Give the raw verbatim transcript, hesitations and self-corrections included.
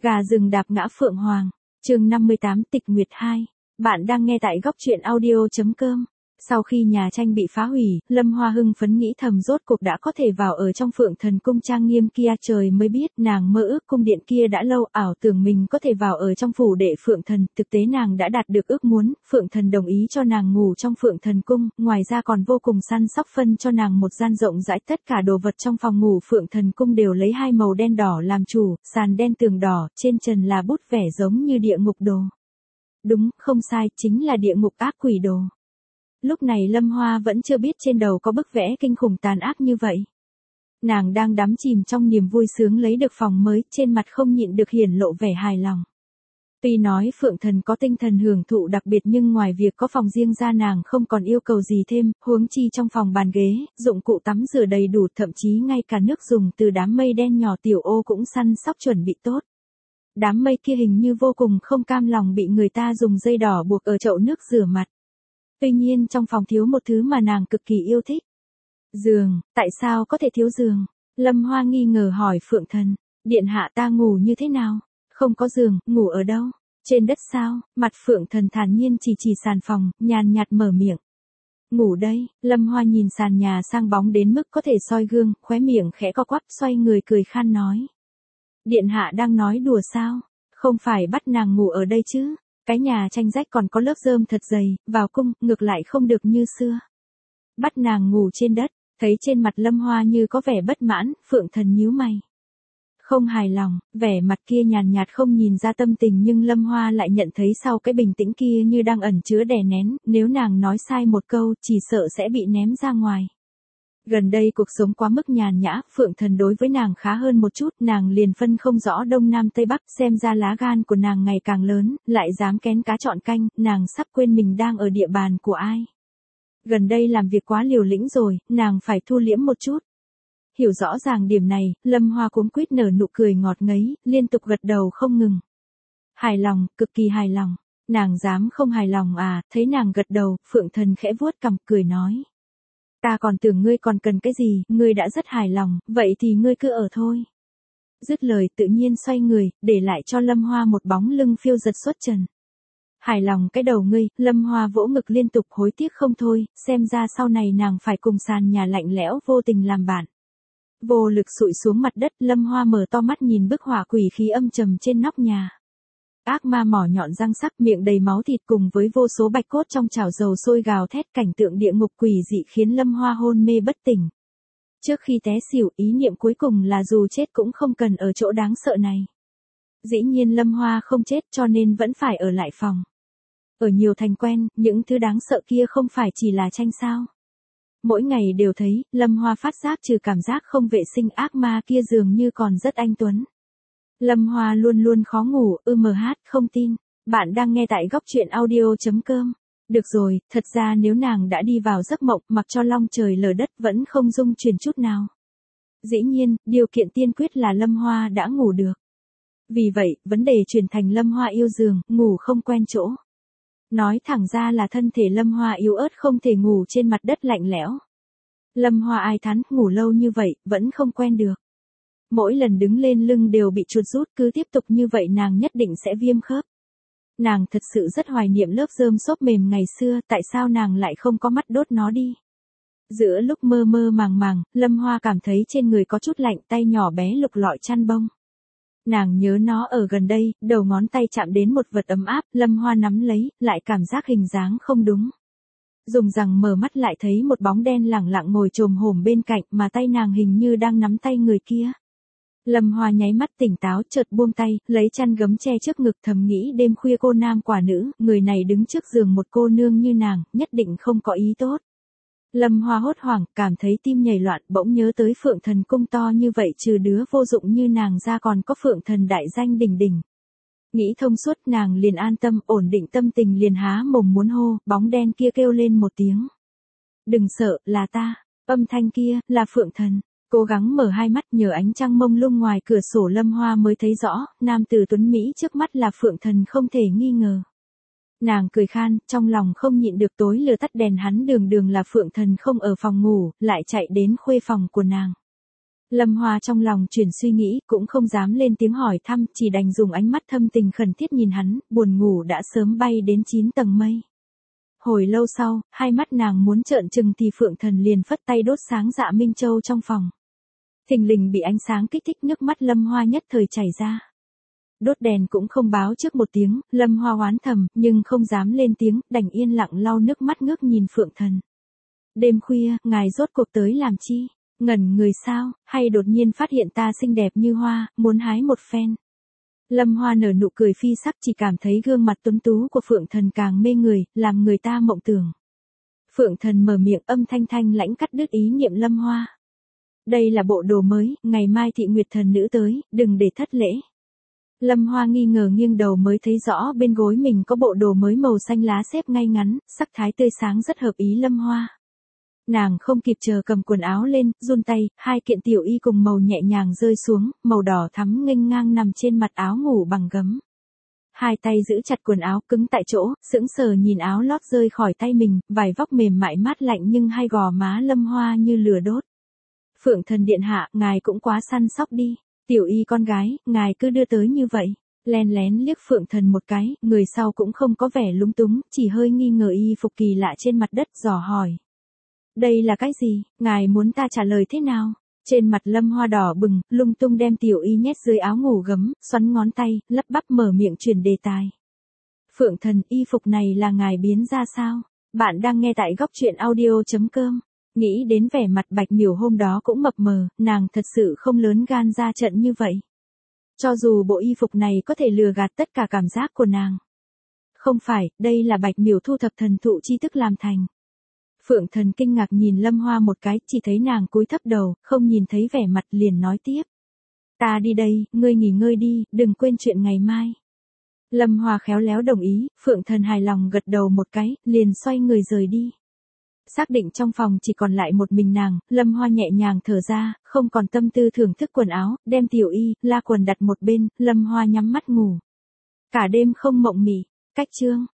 Gà rừng đạp ngã Phượng Hoàng, chương năm mươi tám Tịch Nguyệt hai. Bạn đang nghe tại góc truyện audio chấm com. Sau khi nhà tranh bị phá hủy, Lâm Hoa hưng phấn nghĩ thầm rốt cuộc đã có thể vào ở trong Phượng Thần cung trang nghiêm kia, trời mới biết nàng mơ ước cung điện kia đã lâu, ảo tưởng mình có thể vào ở trong phủ đệ Phượng Thần, thực tế nàng đã đạt được ước muốn, Phượng Thần đồng ý cho nàng ngủ trong Phượng Thần cung, ngoài ra còn vô cùng săn sóc phân cho nàng một gian rộng rãi, tất cả đồ vật trong phòng ngủ Phượng Thần cung đều lấy hai màu đen đỏ làm chủ, sàn đen tường đỏ, trên trần là bút vẽ giống như địa ngục đồ. Đúng, không sai, chính là địa ngục ác quỷ đồ. Lúc này Lâm Hoa vẫn chưa biết trên đầu có bức vẽ kinh khủng tàn ác như vậy. Nàng đang đắm chìm trong niềm vui sướng lấy được phòng mới, trên mặt không nhịn được hiển lộ vẻ hài lòng. Tuy nói Phượng Thần có tinh thần hưởng thụ đặc biệt nhưng ngoài việc có phòng riêng ra nàng không còn yêu cầu gì thêm, huống chi trong phòng bàn ghế, dụng cụ tắm rửa đầy đủ, thậm chí ngay cả nước dùng từ đám mây đen nhỏ tiểu ô cũng săn sóc chuẩn bị tốt. Đám mây kia hình như vô cùng không cam lòng bị người ta dùng dây đỏ buộc ở chậu nước rửa mặt. Tuy nhiên trong phòng thiếu một thứ mà nàng cực kỳ yêu thích. Giường, tại sao có thể thiếu giường? Lâm Hoa nghi ngờ hỏi Phượng Thần, điện hạ ta ngủ như thế nào? Không có giường, ngủ ở đâu? Trên đất sao? Mặt Phượng Thần thản nhiên chỉ chỉ sàn phòng, nhàn nhạt mở miệng. Ngủ đây, Lâm Hoa nhìn sàn nhà sang bóng đến mức có thể soi gương, khóe miệng khẽ co quắp, xoay người cười khan nói. Điện hạ đang nói đùa sao? Không phải bắt nàng ngủ ở đây chứ? Cái nhà tranh rách còn có lớp rơm thật dày, vào cung, ngược lại không được như xưa. Bắt nàng ngủ trên đất, thấy trên mặt Lâm Hoa như có vẻ bất mãn, Phượng Thần nhíu mày. Không hài lòng, vẻ mặt kia nhàn nhạt không nhìn ra tâm tình nhưng Lâm Hoa lại nhận thấy sau cái bình tĩnh kia như đang ẩn chứa đè nén, nếu nàng nói sai một câu chỉ sợ sẽ bị ném ra ngoài. Gần đây cuộc sống quá mức nhàn nhã, Phượng Thần đối với nàng khá hơn một chút, nàng liền phân không rõ đông nam tây bắc, xem ra lá gan của nàng ngày càng lớn, lại dám kén cá chọn canh, nàng sắp quên mình đang ở địa bàn của ai. Gần đây làm việc quá liều lĩnh rồi, nàng phải thu liễm một chút. Hiểu rõ ràng điểm này, Lâm Hoa cuống quýt nở nụ cười ngọt ngấy, liên tục gật đầu không ngừng. Hài lòng, cực kỳ hài lòng, nàng dám không hài lòng à, thấy nàng gật đầu, Phượng Thần khẽ vuốt cằm cười nói. Ta còn tưởng ngươi còn cần cái gì, ngươi đã rất hài lòng, vậy thì ngươi cứ ở thôi. Dứt lời tự nhiên xoay người, để lại cho Lâm Hoa một bóng lưng phiêu giật xuất trần. Hài lòng cái đầu ngươi, Lâm Hoa vỗ ngực liên tục hối tiếc không thôi, xem ra sau này nàng phải cùng sàn nhà lạnh lẽo vô tình làm bạn. Vô lực sụi xuống mặt đất, Lâm Hoa mở to mắt nhìn bức họa quỷ khí âm trầm trên nóc nhà. Ác ma mỏ nhọn răng sắc, miệng đầy máu thịt cùng với vô số bạch cốt trong chảo dầu sôi gào thét, cảnh tượng địa ngục quỷ dị khiến Lâm Hoa hôn mê bất tỉnh. Trước khi té xỉu, ý niệm cuối cùng là dù chết cũng không cần ở chỗ đáng sợ này. Dĩ nhiên Lâm Hoa không chết cho nên vẫn phải ở lại phòng. Ở nhiều thành quen, những thứ đáng sợ kia không phải chỉ là tranh sao. Mỗi ngày đều thấy, Lâm Hoa phát giác trừ cảm giác không vệ sinh ác ma kia dường như còn rất anh tuấn. Lâm Hoa luôn luôn khó ngủ, ư mh, không tin. Bạn đang nghe tại góc truyện audio chấm com. Được rồi, thật ra nếu nàng đã đi vào giấc mộng, mặc cho long trời lở đất vẫn không rung chuyển chút nào. Dĩ nhiên, điều kiện tiên quyết là Lâm Hoa đã ngủ được. Vì vậy, vấn đề chuyển thành Lâm Hoa yêu giường, ngủ không quen chỗ. Nói thẳng ra là thân thể Lâm Hoa yếu ớt không thể ngủ trên mặt đất lạnh lẽo. Lâm Hoa ai thán, ngủ lâu như vậy, vẫn không quen được. Mỗi lần đứng lên lưng đều bị chuột rút, cứ tiếp tục như vậy nàng nhất định sẽ viêm khớp. Nàng thật sự rất hoài niệm lớp rơm xốp mềm ngày xưa, tại sao nàng lại không có mắt đốt nó đi. Giữa lúc mơ mơ màng màng, Lâm Hoa cảm thấy trên người có chút lạnh, tay nhỏ bé lục lọi chăn bông. Nàng nhớ nó ở gần đây, đầu ngón tay chạm đến một vật ấm áp, Lâm Hoa nắm lấy, lại cảm giác hình dáng không đúng. Dùng rằng mở mắt lại thấy một bóng đen lẳng lặng ngồi chồm hổm bên cạnh mà tay nàng hình như đang nắm tay người kia. Lâm Hoa nháy mắt tỉnh táo, chợt buông tay, lấy chăn gấm che trước ngực, thầm nghĩ đêm khuya cô nam quả nữ, người này đứng trước giường một cô nương như nàng, nhất định không có ý tốt. Lâm Hoa hốt hoảng, cảm thấy tim nhảy loạn, bỗng nhớ tới Phượng Thần cung to như vậy trừ đứa vô dụng như nàng ra còn có Phượng Thần đại danh đỉnh đỉnh. Nghĩ thông suốt nàng liền an tâm, ổn định tâm tình liền há mồm muốn hô, bóng đen kia kêu lên một tiếng. Đừng sợ, là ta, âm thanh kia, là Phượng Thần. Cố gắng mở hai mắt nhờ ánh trăng mông lung ngoài cửa sổ Lâm Hoa mới thấy rõ, nam tử tuấn Mỹ trước mắt là Phượng Thần không thể nghi ngờ. Nàng cười khan, trong lòng không nhịn được tối lửa tắt đèn hắn đường đường là Phượng Thần không ở phòng ngủ, lại chạy đến khuê phòng của nàng. Lâm Hoa trong lòng chuyển suy nghĩ, cũng không dám lên tiếng hỏi thăm, chỉ đành dùng ánh mắt thâm tình khẩn thiết nhìn hắn, buồn ngủ đã sớm bay đến chín tầng mây. Hồi lâu sau, hai mắt nàng muốn trợn trừng thì Phượng Thần liền phất tay đốt sáng Dạ Minh Châu trong phòng. Thình lình bị ánh sáng kích thích, nước mắt Lâm Hoa nhất thời chảy ra. Đốt đèn cũng không báo trước một tiếng, Lâm Hoa oán thầm, nhưng không dám lên tiếng, đành yên lặng lau nước mắt ngước nhìn Phượng Thần. Đêm khuya, ngài rốt cuộc tới làm chi? Ngẩn người sao, hay đột nhiên phát hiện ta xinh đẹp như hoa, muốn hái một phen? Lâm Hoa nở nụ cười phi sắc, chỉ cảm thấy gương mặt tuấn tú của Phượng Thần càng mê người, làm người ta mộng tưởng. Phượng Thần mở miệng, âm thanh thanh lãnh cắt đứt ý niệm Lâm Hoa. Đây là bộ đồ mới, ngày mai Thị Nguyệt Thần nữ tới, đừng để thất lễ. Lâm Hoa nghi ngờ nghiêng đầu mới thấy rõ bên gối mình có bộ đồ mới màu xanh lá xếp ngay ngắn, sắc thái tươi sáng rất hợp ý Lâm Hoa. Nàng không kịp chờ cầm quần áo lên, run tay, hai kiện tiểu y cùng màu nhẹ nhàng rơi xuống, màu đỏ thắm nghênh ngang nằm trên mặt áo ngủ bằng gấm. Hai tay giữ chặt quần áo cứng tại chỗ, sững sờ nhìn áo lót rơi khỏi tay mình, vải vóc mềm mại mát lạnh nhưng hai gò má Lâm Hoa như lửa đốt. Phượng Thần điện hạ, ngài cũng quá săn sóc đi, tiểu y con gái, ngài cứ đưa tới như vậy. Len lén liếc Phượng Thần một cái, người sau cũng không có vẻ lúng túng, chỉ hơi nghi ngờ y phục kỳ lạ trên mặt đất, dò hỏi. Đây là cái gì, ngài muốn ta trả lời thế nào? Trên mặt Lâm Hoa đỏ bừng, lung tung đem tiểu y nhét dưới áo ngủ gấm, xoắn ngón tay, lắp bắp mở miệng chuyển đề tài. Phượng Thần, y phục này là ngài biến ra sao? Bạn đang nghe tại góc truyện audio chấm com. Nghĩ đến vẻ mặt Bạch Miểu hôm đó cũng mập mờ, nàng thật sự không lớn gan ra trận như vậy. Cho dù bộ y phục này có thể lừa gạt tất cả cảm giác của nàng. Không phải, đây là Bạch Miểu thu thập thần thụ chi tức làm thành. Phượng Thần kinh ngạc nhìn Lâm Hoa một cái, chỉ thấy nàng cúi thấp đầu, không nhìn thấy vẻ mặt liền nói tiếp. Ta đi đây, ngươi nghỉ ngơi đi, đừng quên chuyện ngày mai. Lâm Hoa khéo léo đồng ý, Phượng Thần hài lòng gật đầu một cái, liền xoay người rời đi. Xác định trong phòng chỉ còn lại một mình nàng, Lâm Hoa nhẹ nhàng thở ra, không còn tâm tư thưởng thức quần áo, đem tiểu y, la quần đặt một bên, Lâm Hoa nhắm mắt ngủ. Cả đêm không mộng mị. Cách chương